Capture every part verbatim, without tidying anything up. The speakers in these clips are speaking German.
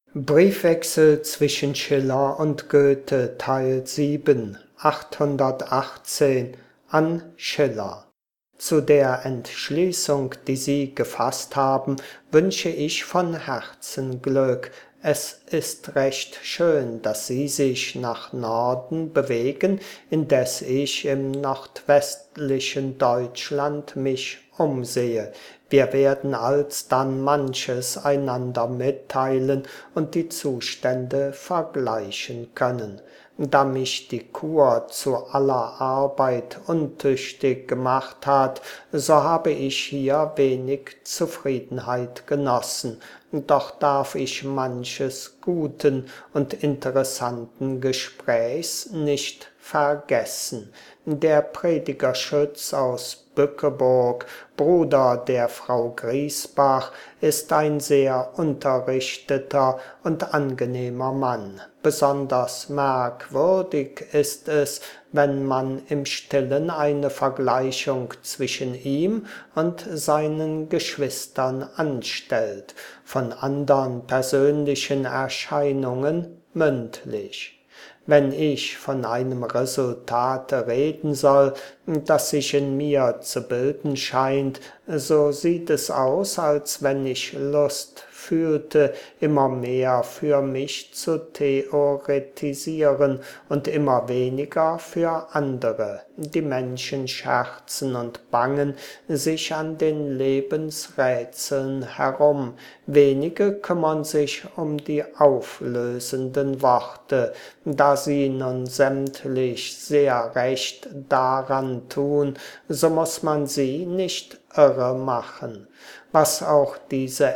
Briefwechsel zwischen Schiller und Goethe Teil sieben, achthundertachtzehn an Schiller. Zu der Entschließung, die Sie gefasst haben, wünsche ich von Herzen Glück. Es ist recht schön, dass Sie sich nach Norden bewegen, indes ich im nordwestlichen Deutschland mich umsehe. Wir werden alsdann manches einander mitteilen und die Zustände vergleichen können. Da mich die Kur zu aller Arbeit untüchtig gemacht hat, so habe ich hier wenig Zufriedenheit genossen, doch darf ich manches guten und interessanten Gesprächs nicht vergessen. Der Prediger Schütz aus Bückeburg, Bruder der Frau Griesbach, ist ein sehr unterrichteter und angenehmer Mann. Besonders merkwürdig ist es, wenn man im Stillen eine Vergleichung zwischen ihm und seinen Geschwistern anstellt, von andern persönlichen Erscheinungen mündlich. Wenn ich von einem Resultate reden soll, das sich in mir zu bilden scheint, so sieht es aus, als wenn ich Lust fühlte, immer mehr für mich zu theoretisieren und immer weniger für andere. Die Menschen scherzen und bangen sich an den Lebensrätseln herum. Wenige kümmern sich um die auflösenden Worte. Da sie nun sämtlich sehr recht daran tun, so muss man sie nicht irre machen. Was auch diese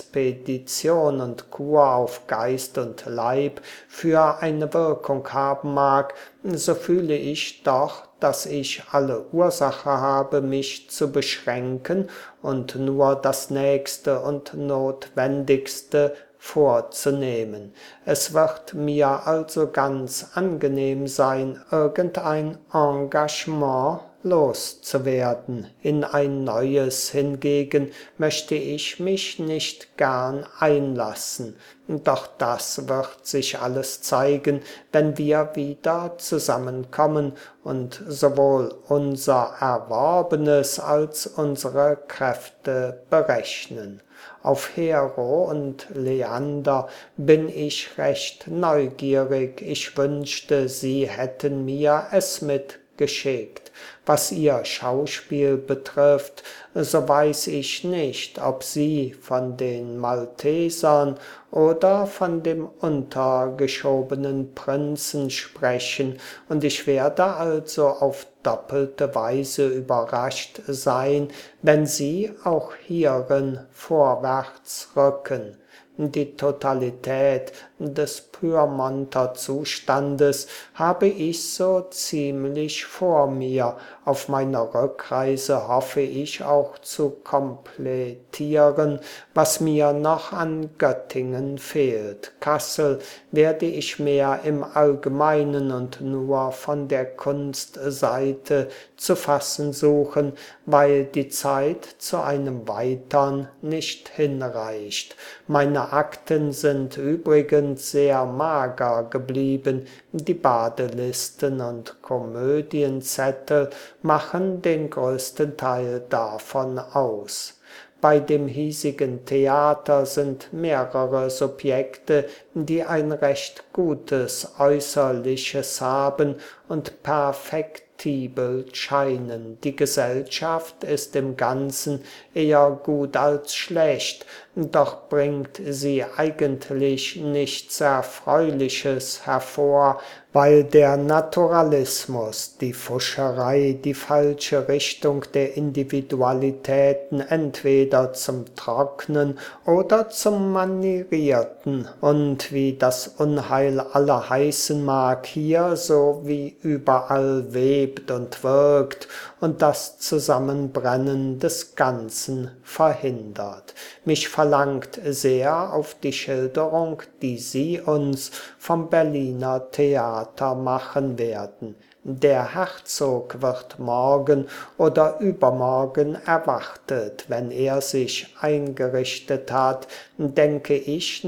Expedition und Kur auf Geist und Leib für eine Wirkung haben mag, so fühle ich doch, dass ich alle Ursache habe, mich zu beschränken und nur das Nächste und Notwendigste vorzunehmen. Es wird mir also ganz angenehm sein, irgendein Engagement loszuwerden. In ein neues hingegen möchte ich mich nicht gern einlassen. Doch das wird sich alles zeigen, wenn wir wieder zusammenkommen und sowohl unser Erworbenes als unsere Kräfte berechnen. Auf Hero und Leander bin ich recht neugierig. Ich wünschte, Sie hätten mir es mitgeschickt. Was Ihr Schauspiel betrifft, so weiß ich nicht, ob Sie von den Maltesern oder von dem untergeschobenen Prinzen sprechen, und ich werde also auf doppelte Weise überrascht sein, wenn Sie auch hierin vorwärts rücken. Die Totalität des Pyrmonter Zustandes habe ich so ziemlich vor mir. Auf meiner Rückreise hoffe ich auch zu komplettieren, was mir noch an Göttingen fehlt. Kassel werde ich mehr im Allgemeinen und nur von der Kunstseite zu fassen suchen, weil die Zeit zu einem Weitern nicht hinreicht. Meine Akten sind übrigens sehr mager geblieben. Die Badelisten und Komödienzettel machen den größten Teil davon aus. Bei dem hiesigen Theater sind mehrere Subjekte, die ein recht gutes Äußerliches haben und perfektibel scheinen. Die Gesellschaft ist im Ganzen eher gut als schlecht, doch bringt sie eigentlich nichts Erfreuliches hervor, weil der Naturalismus, die Pfuscherei, die falsche Richtung der Individualitäten entweder zum Trocknen oder zum Manierierten und wie das Unheil aller heißen mag, hier so wie überall webt und wirkt und das Zusammenbrennen des Ganzen verhindert. Mich verlangt sehr auf die Schilderung, die Sie uns vom Berliner Theater machen werden. Der Herzog wird morgen oder übermorgen erwartet. Wenn er sich eingerichtet hat, denke ich, nach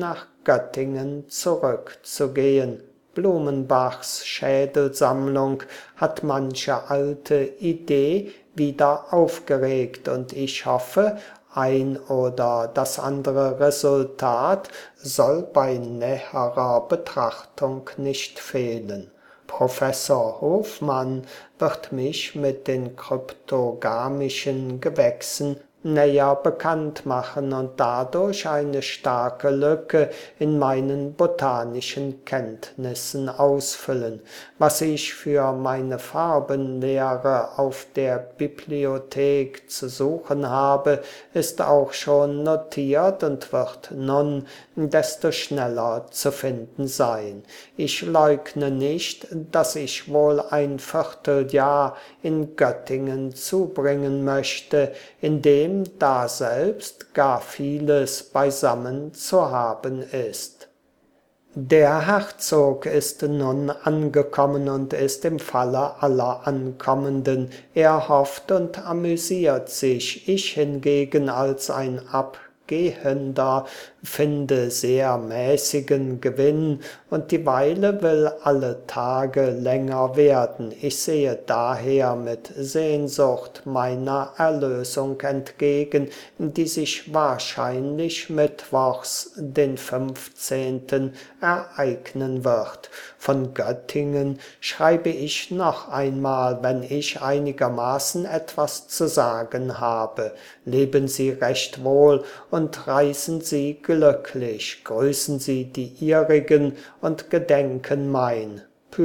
Göttingen zurückzugehen. Blumenbachs Schädelsammlung hat manche alte Idee wieder aufgeregt und ich hoffe, ein oder das andere Resultat soll bei näherer Betrachtung nicht fehlen. Professor Hofmann wird mich mit den kryptogamischen Gewächsen näher bekannt machen und dadurch eine starke Lücke in meinen botanischen Kenntnissen ausfüllen. Was ich für meine Farbenlehre auf der Bibliothek zu suchen habe, ist auch schon notiert und wird nun desto schneller zu finden sein. Ich leugne nicht, dass ich wohl ein Vierteljahr in Göttingen zubringen möchte, in dem daselbst gar vieles beisammen zu haben ist. Der Herzog ist nun angekommen und ist im Falle aller Ankommenden. Er hofft und amüsiert sich. Ich hingegen als ein Abgehender finde sehr mäßigen Gewinn und die Weile will alle Tage länger werden. Ich sehe daher mit Sehnsucht meiner Erlösung entgegen, die sich wahrscheinlich mittwochs, den fünfzehnten ereignen wird. Von Göttingen schreibe ich noch einmal, wenn ich einigermaßen etwas zu sagen habe. Leben Sie recht wohl und reisen Sie glücklich. Grüßen Sie die Ihrigen und gedenken mein.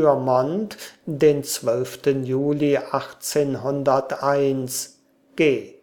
Pyrmont, den zwölften Juli achtzehnhunderteins. G